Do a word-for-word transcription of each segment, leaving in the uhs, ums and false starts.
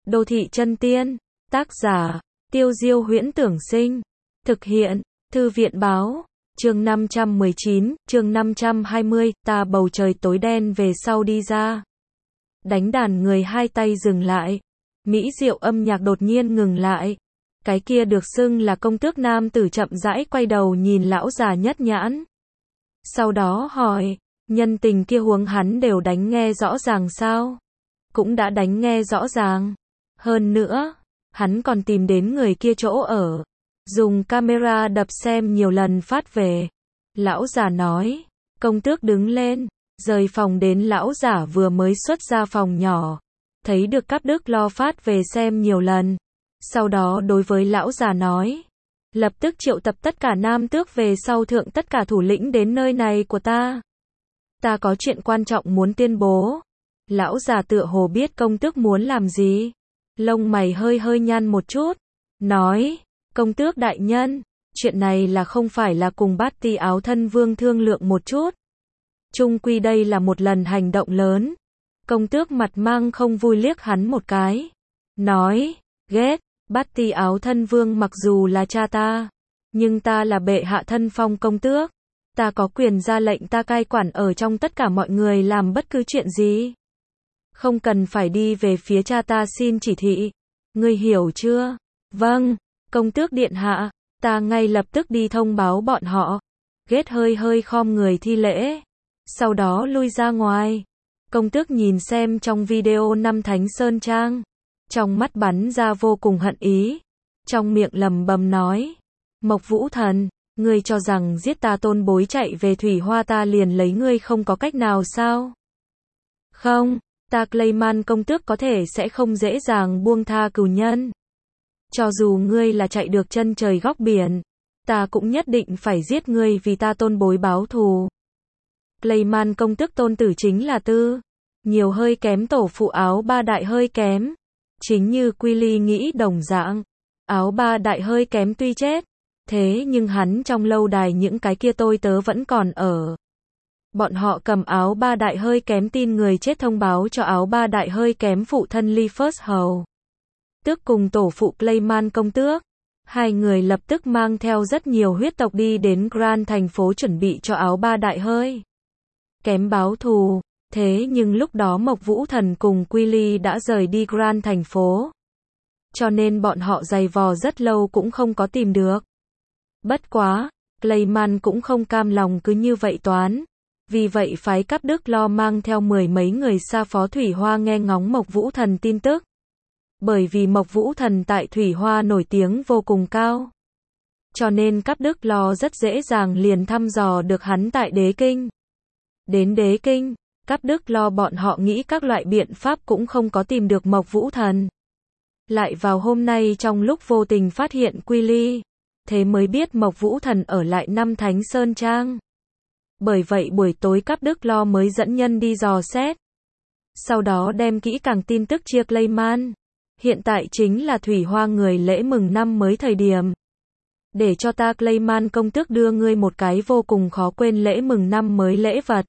Đô thị chân tiên. Tác giả, Tiêu Diêu Huyễn Tưởng Sinh. Thực hiện, Thư viện Báo. Chương năm trăm mười chín, chương năm trăm hai mươi, ta bầu trời tối đen về sau đi ra. Đánh đàn người hai tay dừng lại. Mỹ diệu âm nhạc đột nhiên ngừng lại. Cái kia được xưng là công tước nam tử chậm rãi quay đầu nhìn lão già nhất nhãn. Sau đó hỏi, nhân tình kia huống hắn đều đánh nghe rõ ràng sao? Cũng đã đánh nghe rõ ràng. Hơn nữa, hắn còn tìm đến người kia chỗ ở. Dùng camera đập xem nhiều lần phát về. Lão già nói, công tước đứng lên, rời phòng đến lão giả vừa mới xuất ra phòng nhỏ. Thấy được Cáp Đức Lo phát về xem nhiều lần. Sau đó đối với lão già nói, lập tức triệu tập tất cả nam tước về sau thượng tất cả thủ lĩnh đến nơi này của ta. Ta có chuyện quan trọng muốn tuyên bố. Lão già tựa hồ biết công tước muốn làm gì. Lông mày hơi hơi nhăn một chút. Nói, công tước đại nhân, chuyện này là không phải là cùng Bát Ti Áo Thân Vương thương lượng một chút. Chung quy đây là một lần hành động lớn. Công tước mặt mang không vui liếc hắn một cái. Nói, ghét, Bát Ti Áo Thân Vương mặc dù là cha ta, nhưng ta là bệ hạ thân phong công tước. Ta có quyền ra lệnh ta cai quản ở trong tất cả mọi người làm bất cứ chuyện gì. Không cần phải đi về phía cha ta xin chỉ thị. Ngươi hiểu chưa? Vâng, công tước điện hạ, ta ngay lập tức đi thông báo bọn họ. Ghét hơi hơi khom người thi lễ. Sau đó lui ra ngoài. Công tước nhìn xem trong video năm Thánh Sơn Trang. Trong mắt bắn ra vô cùng hận ý. Trong miệng lầm bầm nói. Mộc Vũ Thần, ngươi cho rằng giết ta tôn bối chạy về Thủy Hoa ta liền lấy ngươi không có cách nào sao? Không, ta Clayman công tước có thể sẽ không dễ dàng buông tha cừu nhân. Cho dù ngươi là chạy được chân trời góc biển, ta cũng nhất định phải giết ngươi vì ta tôn bối báo thù. Clayman công tước tôn tử chính là Tư. Nhiều hơi kém tổ phụ Áo Ba Đại hơi kém. Chính như Quy Ly nghĩ đồng dạng. Áo Ba Đại hơi kém tuy chết. Thế nhưng hắn trong lâu đài những cái kia tôi tớ vẫn còn ở. Bọn họ cầm Áo Ba Đại hơi kém tin người chết thông báo cho Áo Ba Đại hơi kém phụ thân Lee First Hầu. Tước cùng tổ phụ Clayman công tước. Hai người lập tức mang theo rất nhiều huyết tộc đi đến Grand thành phố chuẩn bị cho Áo Ba Đại hơi kém báo thù. Thế nhưng lúc đó Mộc Vũ Thần cùng Quy Ly đã rời đi Grand thành phố. Cho nên bọn họ giày vò rất lâu cũng không có tìm được. Bất quá, Clayman cũng không cam lòng cứ như vậy toán. Vì vậy phái Cáp Đức Lo mang theo mười mấy người xa phó Thủy Hoa nghe ngóng Mộc Vũ Thần tin tức. Bởi vì Mộc Vũ Thần tại Thủy Hoa nổi tiếng vô cùng cao. Cho nên Cáp Đức Lo rất dễ dàng liền thăm dò được hắn tại Đế Kinh. Đến Đế Kinh, Cáp Đức Lo bọn họ nghĩ các loại biện pháp cũng không có tìm được Mộc Vũ Thần. Lại vào hôm nay trong lúc vô tình phát hiện Quy Ly. Thế mới biết Mộc Vũ Thần ở lại năm Thánh Sơn Trang. Bởi vậy buổi tối Cáp Đức Lo mới dẫn nhân đi dò xét. Sau đó đem kỹ càng tin tức chia Clayman. Hiện tại chính là Thủy Hoa người lễ mừng năm mới thời điểm. Để cho ta Clayman công tước đưa ngươi một cái vô cùng khó quên lễ mừng năm mới lễ vật.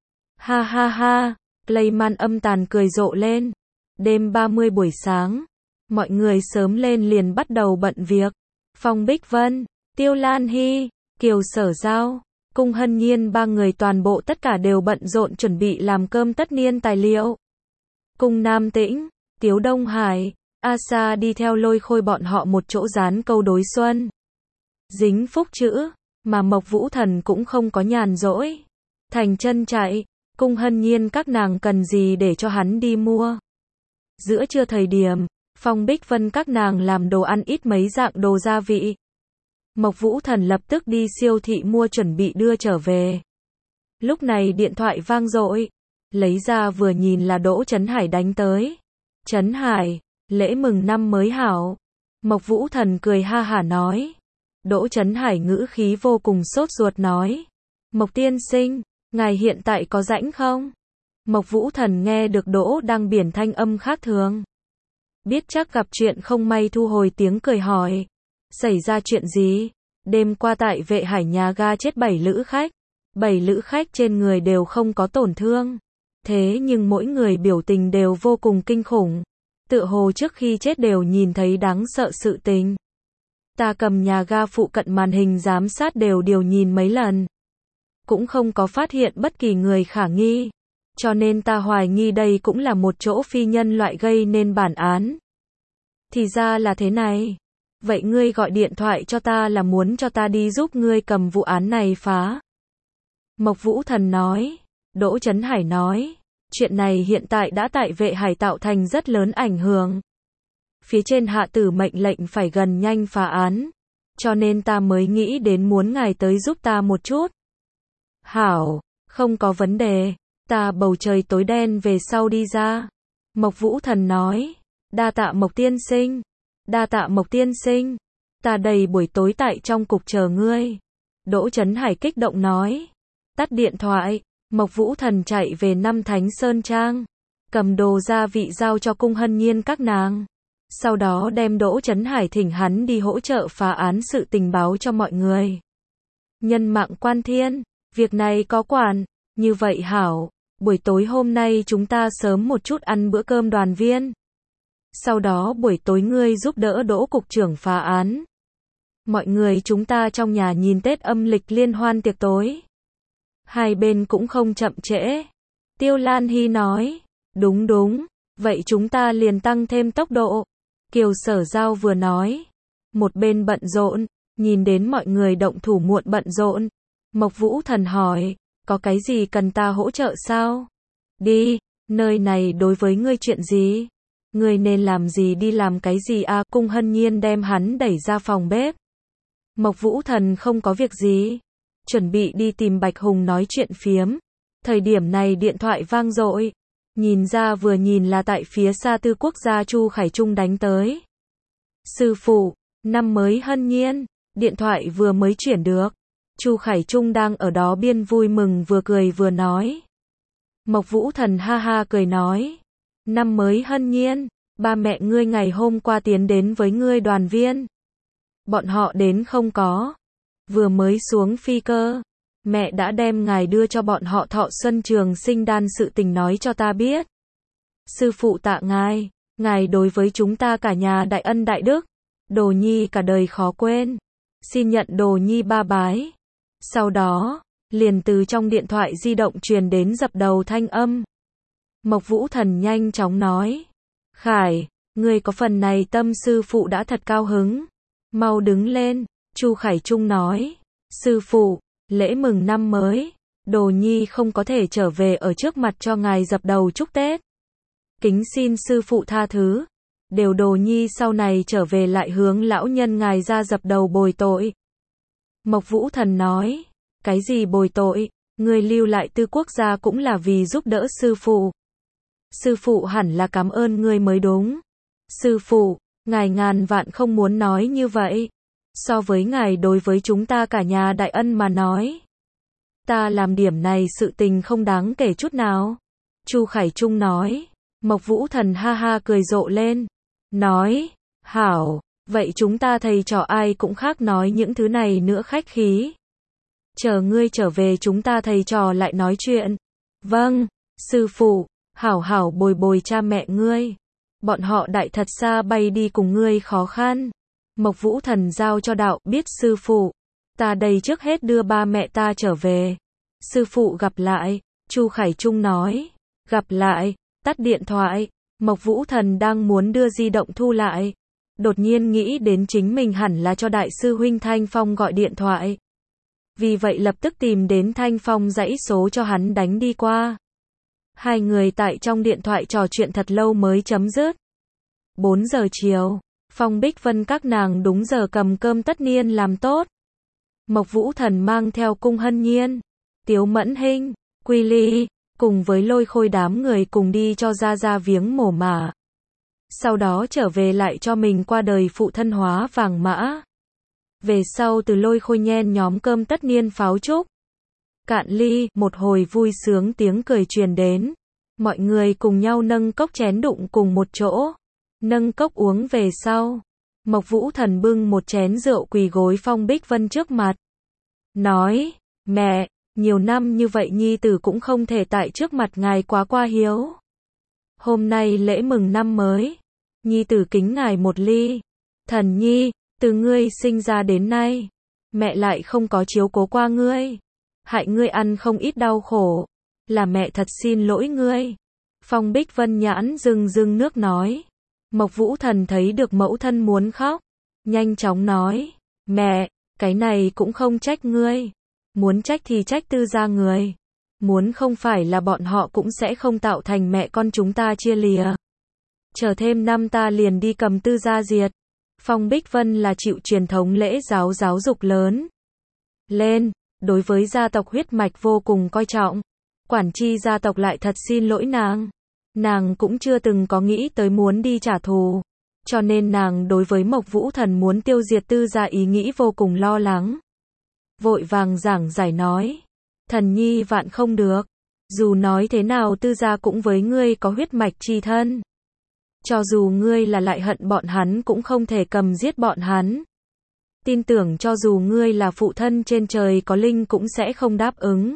Ha ha ha, Clayman âm tàn cười rộ lên. Đêm ba mươi buổi sáng, mọi người sớm lên liền bắt đầu bận việc. Phong Bích Vân, Tiêu Lan Hy, Kiều Sở Giao, Cung Hân Nhiên ba người toàn bộ tất cả đều bận rộn chuẩn bị làm cơm tất niên tài liệu. Cung Nam Tĩnh, Tiếu Đông Hải, Asa đi theo Lôi Khôi bọn họ một chỗ dán câu đối xuân. Dính phúc chữ, mà Mộc Vũ Thần cũng không có nhàn rỗi. Thành chân chạy, Cung Hân Nhiên các nàng cần gì để cho hắn đi mua. Giữa trưa thời điểm, Phong Bích Vân các nàng làm đồ ăn ít mấy dạng đồ gia vị. Mộc Vũ Thần lập tức đi siêu thị mua chuẩn bị đưa trở về. Lúc này điện thoại vang dội. Lấy ra vừa nhìn là Đỗ Trấn Hải đánh tới. Trấn Hải, lễ mừng năm mới hảo. Mộc Vũ Thần cười ha hả nói. Đỗ Trấn Hải ngữ khí vô cùng sốt ruột nói. Mộc tiên sinh, ngài hiện tại có rảnh không? Mộc Vũ Thần nghe được Đỗ đang biển thanh âm khác thường. Biết chắc gặp chuyện không may thu hồi tiếng cười hỏi. Xảy ra chuyện gì? Đêm qua tại Vệ Hải nhà ga chết bảy lữ khách. Bảy lữ khách trên người đều không có tổn thương. Thế nhưng mỗi người biểu tình đều vô cùng kinh khủng. Tựa hồ trước khi chết đều nhìn thấy đáng sợ sự tình. Ta cầm nhà ga phụ cận màn hình giám sát đều điều nhìn mấy lần. Cũng không có phát hiện bất kỳ người khả nghi. Cho nên ta hoài nghi đây cũng là một chỗ phi nhân loại gây nên bản án. Thì ra là thế này. Vậy ngươi gọi điện thoại cho ta là muốn cho ta đi giúp ngươi cầm vụ án này phá. Mộc Vũ Thần nói. Đỗ Chấn Hải nói. Chuyện này hiện tại đã tại Vệ Hải tạo thành rất lớn ảnh hưởng. Phía trên hạ tử mệnh lệnh phải gần nhanh phá án. Cho nên ta mới nghĩ đến muốn ngài tới giúp ta một chút. Hảo, không có vấn đề. Ta bầu trời tối đen về sau đi ra. Mộc Vũ Thần nói. Đa tạ Mộc tiên sinh. Đa tạ Mộc tiên sinh. Ta đầy buổi tối tại trong cục chờ ngươi. Đỗ Chấn Hải kích động nói. Tắt điện thoại. Mộc Vũ Thần chạy về Năm Thánh Sơn Trang. Cầm đồ gia vị giao cho Cung Hân Nhiên các nàng. Sau đó đem Đỗ Chấn Hải thỉnh hắn đi hỗ trợ phá án sự tình báo cho mọi người. Nhân mạng quan thiên. Việc này có quản. Như vậy hảo. Buổi tối hôm nay chúng ta sớm một chút ăn bữa cơm đoàn viên. Sau đó buổi tối ngươi giúp đỡ Đỗ cục trưởng phá án. Mọi người chúng ta trong nhà nhìn Tết âm lịch liên hoan tiệc tối. Hai bên cũng không chậm trễ. Tiêu Lan Hy nói. Đúng đúng. Vậy chúng ta liền tăng thêm tốc độ. Kiều Sở Giao vừa nói. Một bên bận rộn. Nhìn đến mọi người động thủ muộn bận rộn. Mộc Vũ Thần hỏi. Có cái gì cần ta hỗ trợ sao? Đi. Nơi này đối với ngươi chuyện gì? Ngươi nên làm gì đi làm cái gì à? Cung Hân Nhiên đem hắn đẩy ra phòng bếp. Mộc Vũ Thần không có việc gì. Chuẩn bị đi tìm Bạch Hùng nói chuyện phiếm. Thời điểm này điện thoại vang dội. Nhìn ra vừa nhìn là tại phía xa Tư Quốc gia Chu Khải Trung đánh tới. Sư phụ, năm mới Hân Nhiên. Điện thoại vừa mới chuyển được. Chu Khải Trung đang ở đó biên vui mừng vừa cười vừa nói. Mộc Vũ Thần ha ha cười nói. Năm mới Hân Nhiên. Ba mẹ ngươi ngày hôm qua tiến đến với ngươi đoàn viên. Bọn họ đến không có. Vừa mới xuống phi cơ. Mẹ đã đem ngài đưa cho bọn họ Thọ Xuân Trường Sinh Đan sự tình nói cho ta biết. Sư phụ tạ ngài. Ngài đối với chúng ta cả nhà đại ân đại đức. Đồ nhi cả đời khó quên. Xin nhận đồ nhi ba bái. Sau đó, liền từ trong điện thoại di động truyền đến dập đầu thanh âm. Mộc Vũ Thần nhanh chóng nói. Khải, ngươi có phần này tâm sư phụ đã thật cao hứng. Mau đứng lên, Chu Khải Trung nói. Sư phụ, lễ mừng năm mới. Đồ nhi không có thể trở về ở trước mặt cho ngài dập đầu chúc Tết. Kính xin sư phụ tha thứ. Đều đồ nhi sau này trở về lại hướng lão nhân ngài ra dập đầu bồi tội. Mộc Vũ Thần nói. Cái gì bồi tội, ngươi lưu lại Tư Quốc gia cũng là vì giúp đỡ sư phụ. Sư phụ hẳn là cảm ơn ngươi mới đúng. Sư phụ, ngài ngàn vạn không muốn nói như vậy. So với ngài đối với chúng ta cả nhà đại ân mà nói. Ta làm điểm này sự tình không đáng kể chút nào. Chu Khải Trung nói. Mộc Vũ Thần ha ha cười rộ lên. Nói, hảo, vậy chúng ta thầy trò ai cũng khác nói những thứ này nữa khách khí. Chờ ngươi trở về chúng ta thầy trò lại nói chuyện. Vâng, sư phụ, hảo hảo bồi bồi cha mẹ ngươi. Bọn họ đại thật xa bay đi cùng ngươi khó khăn. Mộc Vũ Thần giao cho đạo biết sư phụ. Ta đây trước hết đưa ba mẹ ta trở về. Sư phụ gặp lại, Chu Khải Trung nói. Gặp lại, tắt điện thoại. Mộc Vũ Thần đang muốn đưa di động thu lại. Đột nhiên nghĩ đến chính mình hẳn là cho đại sư huynh Thanh Phong gọi điện thoại. Vì vậy lập tức tìm đến Thanh Phong dãy số cho hắn đánh đi qua. Hai người tại trong điện thoại trò chuyện thật lâu mới chấm dứt. bốn giờ chiều, Phong Bích Vân các nàng đúng giờ cầm cơm tất niên làm tốt. Mộc Vũ Thần mang theo Cung Hân Nhiên, Tiếu Mẫn Hinh, Quy Ly, cùng với Lôi Khôi đám người cùng đi cho ra ra viếng mồ mả. Sau đó trở về lại cho mình qua đời phụ thân Hóa Vàng Mã. Về sau từ Lôi Khôi nhen nhóm cơm tất niên pháo trúc. Cạn ly, một hồi vui sướng tiếng cười truyền đến. Mọi người cùng nhau nâng cốc chén đụng cùng một chỗ. Nâng cốc uống về sau. Mộc Vũ Thần bưng một chén rượu quỳ gối Phong Bích Vân trước mặt. Nói, mẹ, nhiều năm như vậy nhi tử cũng không thể tại trước mặt ngài quá qua hiếu. Hôm nay lễ mừng năm mới. nhi tử kính ngài một ly. Thần nhi, từ ngươi sinh ra đến nay, mẹ lại không có chiếu cố qua ngươi, hại ngươi ăn không ít đau khổ, là mẹ thật xin lỗi ngươi. Phong Bích Vân nhãn rưng rưng nước nói. Mộc Vũ Thần thấy được mẫu thân muốn khóc, nhanh chóng nói, mẹ, cái này cũng không trách ngươi, muốn trách thì trách Tư gia người, muốn không phải là bọn họ cũng sẽ không tạo thành mẹ con chúng ta chia lìa. Chờ thêm năm ta liền đi cầm Tư gia diệt. Phong Bích Vân là chịu truyền thống lễ giáo giáo dục lớn lên, đối với gia tộc huyết mạch vô cùng coi trọng. Quản chi gia tộc lại thật xin lỗi nàng. Nàng cũng chưa từng có nghĩ tới muốn đi trả thù. Cho nên nàng đối với Mộc Vũ Thần muốn tiêu diệt Tư gia ý nghĩ vô cùng lo lắng. Vội vàng giảng giải nói. Thần nhi vạn không được. Dù nói thế nào Tư gia cũng với ngươi có huyết mạch chi thân. Cho dù ngươi là lại hận bọn hắn cũng không thể cầm giết bọn hắn. Tin tưởng cho dù ngươi là phụ thân trên trời có linh cũng sẽ không đáp ứng.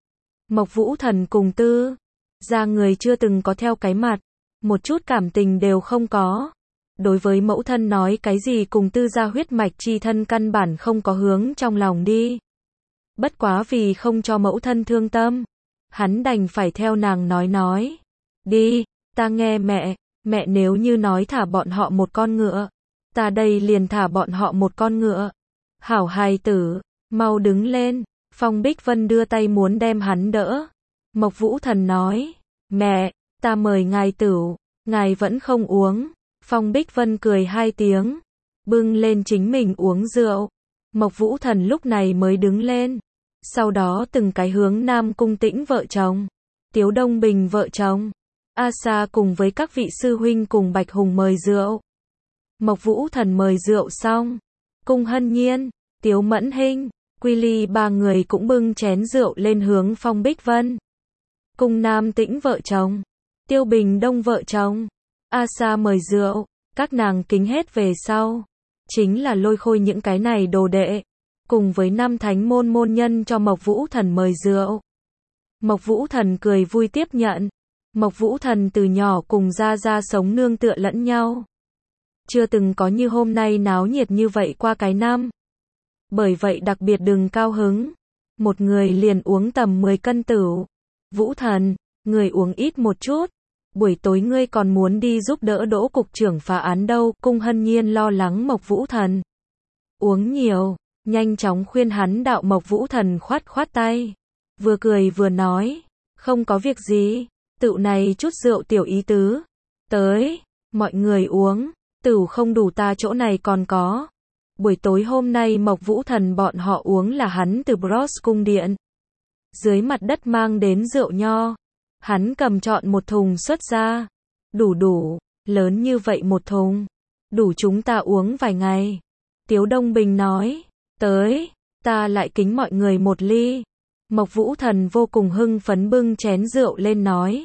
Mộc Vũ Thần cùng Tư gia người chưa từng có theo cái mặt, một chút cảm tình đều không có. Đối với mẫu thân nói cái gì cùng Tư gia huyết mạch chi thân căn bản không có hướng trong lòng đi. Bất quá vì không cho mẫu thân thương tâm, hắn đành phải theo nàng nói nói. Đi, ta nghe mẹ, mẹ nếu như nói thả bọn họ một con ngựa, ta đây liền thả bọn họ một con ngựa. Hảo hài tử, mau đứng lên. Phong Bích Vân đưa tay muốn đem hắn đỡ. Mộc Vũ Thần nói, mẹ, ta mời ngài tửu, ngài vẫn không uống. Phong Bích Vân cười hai tiếng, bưng lên chính mình uống rượu. Mộc Vũ Thần lúc này mới đứng lên. Sau đó từng cái hướng Nam Cung Tĩnh vợ chồng, Tiếu Đông Bình vợ chồng, A Sa cùng với các vị sư huynh cùng Bạch Hùng mời rượu. Mộc Vũ Thần mời rượu xong, Cung Hân Nhiên, Tiếu Mẫn Hinh, Quy Ly ba người cũng bưng chén rượu lên hướng Phong Bích Vân. Cung Nam Tĩnh vợ chồng, Tiêu Bình Đông vợ chồng, A Sa mời rượu, các nàng kính hết về sau. Chính là lôi khôi những cái này đồ đệ, cùng với năm thánh môn môn nhân cho Mộc Vũ Thần mời rượu. Mộc Vũ Thần cười vui tiếp nhận. Mộc Vũ Thần từ nhỏ cùng Gia Gia sống nương tựa lẫn nhau. Chưa từng có như hôm nay náo nhiệt như vậy qua cái năm. Bởi vậy đặc biệt đừng cao hứng. Một người liền uống tầm mười cân tửu. Vũ Thần, người uống ít một chút. Buổi tối ngươi còn muốn đi giúp đỡ Đỗ cục trưởng phá án đâu. Cung Hân Nhiên lo lắng Mộc Vũ Thần uống nhiều, nhanh chóng khuyên hắn đạo. Mộc Vũ Thần khoát khoát tay, vừa cười vừa nói, không có việc gì, tựu này chút rượu tiểu ý tứ. Tới, mọi người uống, tửu không đủ ta chỗ này còn có. Buổi tối hôm nay Mộc Vũ Thần bọn họ uống là hắn từ Bros cung điện dưới mặt đất mang đến rượu nho. Hắn cầm chọn một thùng xuất ra. Đủ đủ, lớn như vậy một thùng, đủ chúng ta uống vài ngày. Tiếu Đông Bình nói, tới, ta lại kính mọi người một ly. Mộc Vũ Thần vô cùng hưng phấn bưng chén rượu lên nói.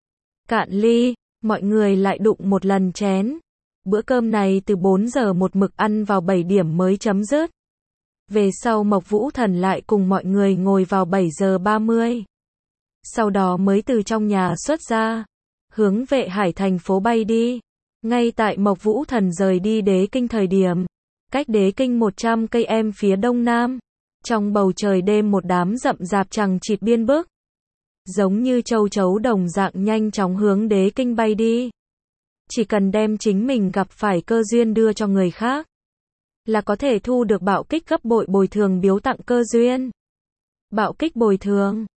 Cạn ly, mọi người lại đụng một lần chén. Bữa cơm này từ bốn giờ một mực ăn vào bảy điểm mới chấm dứt. Về sau Mộc Vũ Thần lại cùng mọi người ngồi vào bảy giờ ba mươi. Sau đó mới từ trong nhà xuất ra, hướng Vệ Hải thành phố bay đi. Ngay tại Mộc Vũ Thần rời đi Đế Kinh thời điểm, cách Đế Kinh một trăm cây em phía đông nam, trong bầu trời đêm một đám rậm rạp chằng chịt biên bức, giống như châu chấu đồng dạng nhanh chóng hướng Đế Kinh bay đi. Chỉ cần đem chính mình gặp phải cơ duyên đưa cho người khác, là có thể thu được bạo kích gấp bội bồi thường biếu tặng cơ duyên. Bạo kích bồi thường